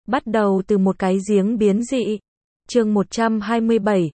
Bắt đầu từ một cái giếng biến dị. Chương 127,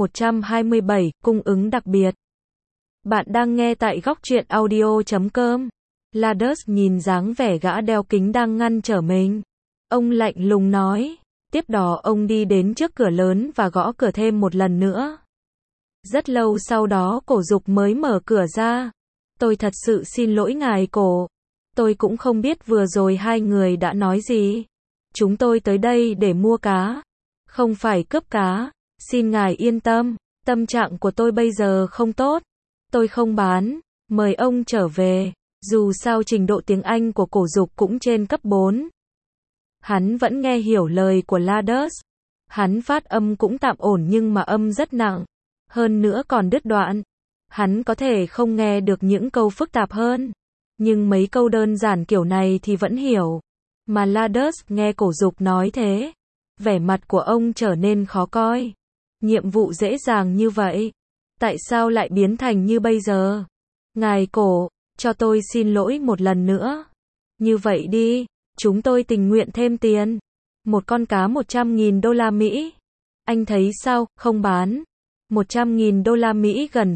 C127, cung ứng đặc biệt. Bạn đang nghe tại góc truyện audio.com. Ladus nhìn dáng vẻ gã đeo kính đang ngăn trở mình. Ông lạnh lùng nói. Tiếp đó ông đi đến trước cửa lớn và gõ cửa thêm một lần nữa. Rất lâu sau đó Cổ Dục mới mở cửa ra. Tôi thật sự xin lỗi ngài Cổ. Tôi cũng không biết vừa rồi hai người đã nói gì. Chúng tôi tới đây để mua cá. Không phải cướp cá. Xin ngài yên tâm. Tâm trạng của tôi bây giờ không tốt. Tôi không bán. Mời ông trở về. Dù sao trình độ tiếng Anh của Cổ Dục cũng trên cấp 4. Hắn vẫn nghe hiểu lời của Ladus. Hắn phát âm cũng tạm ổn nhưng mà âm rất nặng. Hơn nữa còn đứt đoạn. Hắn có thể không nghe được những câu phức tạp hơn. Nhưng mấy câu đơn giản kiểu này thì vẫn hiểu. Mà Ladus nghe Cổ Dục nói thế. Vẻ mặt của ông trở nên khó coi. Nhiệm vụ dễ dàng như vậy. Tại sao lại biến thành như bây giờ? Ngài Cổ, cho tôi xin lỗi một lần nữa. Như vậy đi, chúng tôi tình nguyện thêm tiền. Một con cá 100.000 đô la Mỹ. Anh thấy sao, không bán. 100.000 đô la Mỹ gần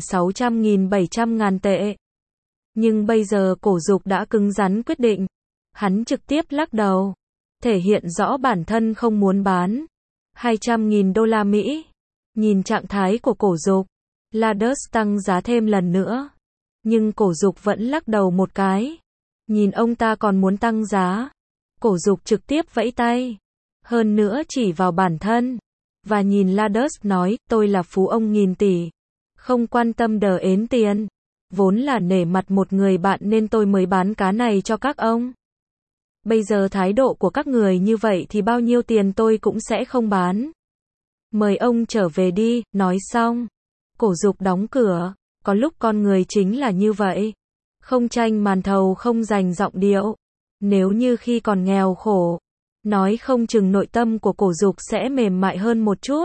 600.700 tệ. Nhưng bây giờ Cổ Dục đã cứng rắn quyết định. Hắn trực tiếp lắc đầu. Thể hiện rõ bản thân không muốn bán. 200.000 đô la Mỹ. Nhìn trạng thái của Cổ Dục, Ladus tăng giá thêm lần nữa. Nhưng Cổ Dục vẫn lắc đầu một cái. Nhìn ông ta còn muốn tăng giá. Cổ Dục trực tiếp vẫy tay. Hơn nữa chỉ vào bản thân. Và nhìn Ladus nói, tôi là phú ông nghìn tỷ. Không quan tâm đờ ến tiền. Vốn là nể mặt một người bạn nên tôi mới bán cá này cho các ông. Bây giờ thái độ của các người như vậy thì bao nhiêu tiền tôi cũng sẽ không bán. Mời ông trở về đi, nói xong. Cổ Dục đóng cửa. Có lúc con người chính là như vậy. Không tranh màn thầu không dành giọng điệu. Nếu như khi còn nghèo khổ, nói không chừng nội tâm của Cổ Dục sẽ mềm mại hơn một chút.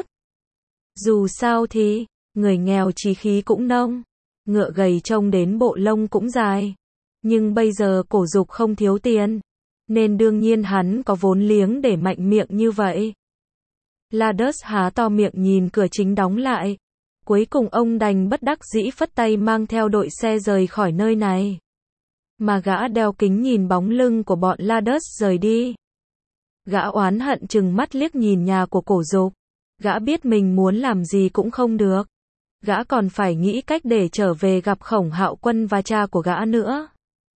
Dù sao thì, người nghèo chí khí cũng nông. Ngựa gầy trông đến bộ lông cũng dài. Nhưng bây giờ Cổ Dục không thiếu tiền. Nên đương nhiên hắn có vốn liếng để mạnh miệng như vậy. Ladus há to miệng nhìn cửa chính đóng lại. Cuối cùng ông đành bất đắc dĩ phất tay mang theo đội xe rời khỏi nơi này. Mà gã đeo kính nhìn bóng lưng của bọn Ladus rời đi. Gã oán hận chừng mắt liếc nhìn nhà của Cổ Dục. Gã biết mình muốn làm gì cũng không được. Gã còn phải nghĩ cách để trở về gặp Khổng Hạo Quân và cha của gã nữa.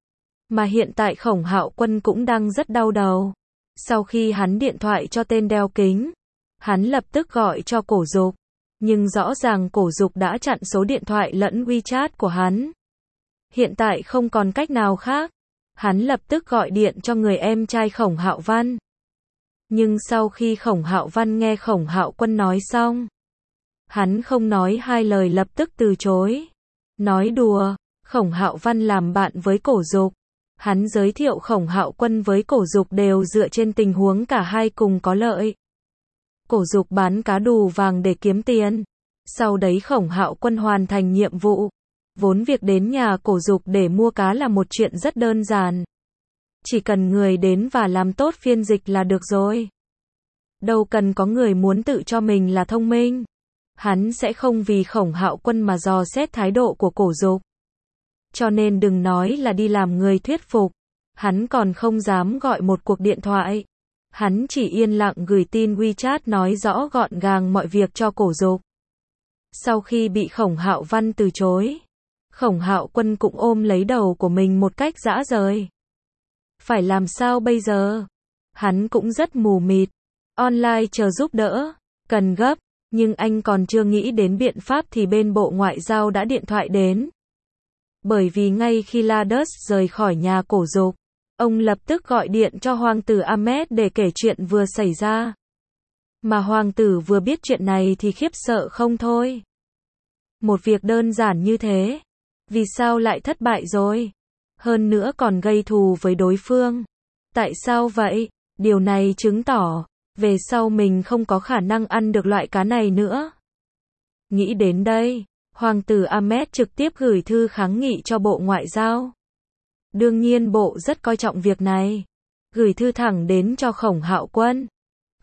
Mà hiện tại Khổng Hạo Quân cũng đang rất đau đầu. Sau khi hắn điện thoại cho tên đeo kính, hắn lập tức gọi cho Cổ Dục. Nhưng rõ ràng Cổ Dục đã chặn số điện thoại lẫn WeChat của hắn. Hiện tại không còn cách nào khác. Hắn lập tức gọi điện cho người em trai Khổng Hạo Văn. Nhưng sau khi Khổng Hạo Văn nghe Khổng Hạo Quân nói xong, hắn không nói hai lời lập tức từ chối. Nói đùa, Khổng Hạo Văn làm bạn với Cổ Dục. Hắn giới thiệu Khổng Hạo Quân với Cổ Dục đều dựa trên tình huống cả hai cùng có lợi. Cổ Dục bán cá đù vàng để kiếm tiền. Sau đấy Khổng Hạo Quân hoàn thành nhiệm vụ. Vốn việc đến nhà Cổ Dục để mua cá là một chuyện rất đơn giản. Chỉ cần người đến và làm tốt phiên dịch là được rồi. Đâu cần có người muốn tự cho mình là thông minh. Hắn sẽ không vì Khổng Hạo Quân mà dò xét thái độ của Cổ Dục. Cho nên đừng nói là đi làm người thuyết phục. Hắn còn không dám gọi một cuộc điện thoại. Hắn chỉ yên lặng gửi tin WeChat nói rõ gọn gàng mọi việc cho Cổ Dục. Sau khi bị Khổng Hạo Văn từ chối, Khổng Hạo Quân cũng ôm lấy đầu của mình một cách dã rời. Phải làm sao bây giờ? Hắn cũng rất mù mịt. Online chờ giúp đỡ. Cần gấp. Nhưng anh còn chưa nghĩ đến biện pháp thì bên Bộ Ngoại giao đã điện thoại đến. Bởi vì ngay khi Ladus rời khỏi nhà Cổ Dục, ông lập tức gọi điện cho Hoàng tử Ahmed để kể chuyện vừa xảy ra. Mà Hoàng tử vừa biết chuyện này thì khiếp sợ không thôi. Một việc đơn giản như thế. Vì sao lại thất bại rồi? Hơn nữa còn gây thù với đối phương. Tại sao vậy? Điều này chứng tỏ, về sau mình không có khả năng ăn được loại cá này nữa. Nghĩ đến đây, Hoàng tử Ahmed trực tiếp gửi thư kháng nghị cho Bộ Ngoại giao. Đương nhiên Bộ rất coi trọng việc này. Gửi thư thẳng đến cho Khổng Hạo Quân.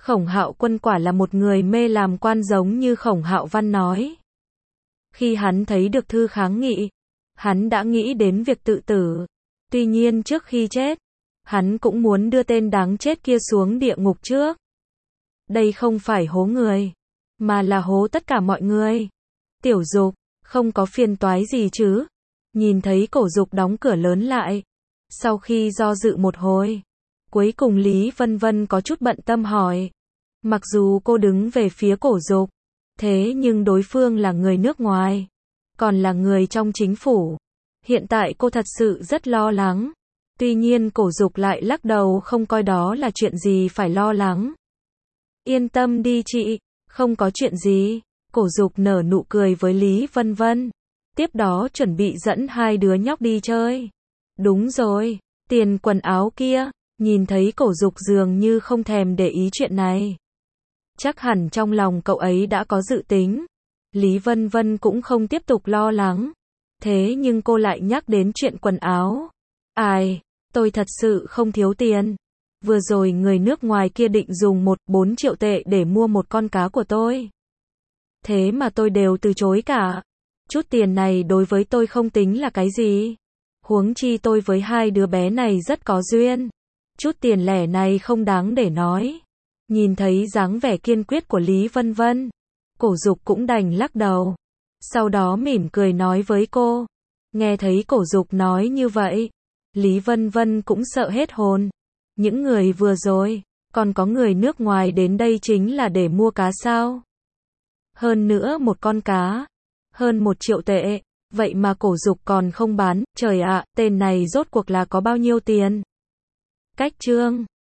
Khổng Hạo Quân quả là một người mê làm quan giống như Khổng Hạo Văn nói. Khi hắn thấy được thư kháng nghị, hắn đã nghĩ đến việc tự tử. Tuy nhiên trước khi chết, hắn cũng muốn đưa tên đáng chết kia xuống địa ngục trước. Đây không phải hố người, mà là hố tất cả mọi người. Tiểu Dục, không có phiền toái gì chứ? Nhìn thấy Cổ Dục đóng cửa lớn lại. Sau khi do dự một hồi, cuối cùng Lý Vân Vân có chút bận tâm hỏi. Mặc dù cô đứng về phía Cổ Dục, thế nhưng đối phương là người nước ngoài, còn là người trong chính phủ. Hiện tại cô thật sự rất lo lắng. Tuy nhiên Cổ Dục lại lắc đầu không coi đó là chuyện gì phải lo lắng. Yên tâm đi chị, không có chuyện gì. Cổ Dục nở nụ cười với Lý Vân Vân. Tiếp đó chuẩn bị dẫn hai đứa nhóc đi chơi. Đúng rồi, tiền quần áo kia. Nhìn thấy Cổ Dục dường như không thèm để ý chuyện này. Chắc hẳn trong lòng cậu ấy đã có dự tính. Lý Vân Vân cũng không tiếp tục lo lắng. Thế nhưng cô lại nhắc đến chuyện quần áo. Ai, tôi thật sự không thiếu tiền. Vừa rồi người nước ngoài kia định dùng 4 triệu tệ để mua một con cá của tôi. Thế mà tôi đều từ chối cả. Chút tiền này đối với tôi không tính là cái gì. Huống chi tôi với hai đứa bé này rất có duyên. Chút tiền lẻ này không đáng để nói. Nhìn thấy dáng vẻ kiên quyết của Lý Vân Vân, Cổ Dục cũng đành lắc đầu. Sau đó mỉm cười nói với cô. Nghe thấy Cổ Dục nói như vậy, Lý Vân Vân cũng sợ hết hồn. Những người vừa rồi, còn có người nước ngoài đến đây chính là để mua cá sao? Hơn nữa một con cá, hơn 1 triệu tệ, vậy mà Cổ Dục còn không bán, trời ạ, tên này rốt cuộc là có bao nhiêu tiền? Cách chương